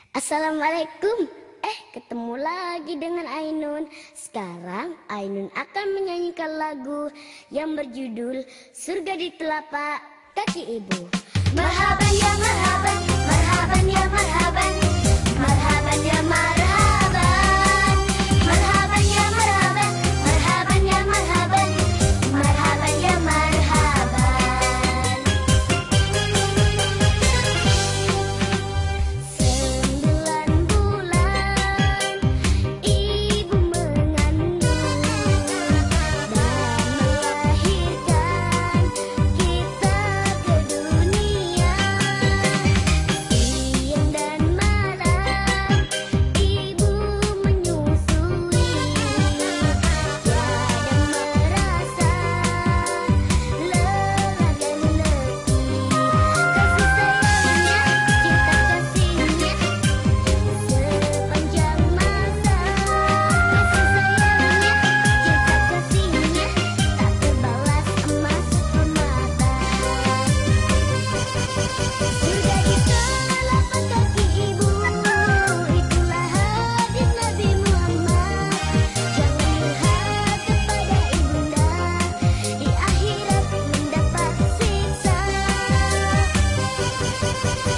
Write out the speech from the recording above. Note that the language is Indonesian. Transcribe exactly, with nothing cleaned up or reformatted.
Assalamualaikum. Eh, ketemu lagi dengan Ainun. Sekarang Ainun akan menyanyikan lagu yang berjudul Surga di Telapak Kaki Ibu. Marhaban ya marhaban, marhaban ya marhaban, marhaban ya marhaban, marhaban ya marhaban, marhaban ya marhaban, marhaban ya marhaban. Sembilan bulan ibu mengandung dan melahirkan kita ke dunia. Siang dan malam ibu menyusui, tiada merasa lelah dan letih. Kasih sayangnya, cinta kasihnya sepanjang masa. Kasih sayangnya, cinta kasihnya tak terbalas emas permata. Surga di telapak kaki ibu, itulah hadis Nabi Muhammad. Jangan durhaka kepada ibunda, di akhirat mendapat siksa.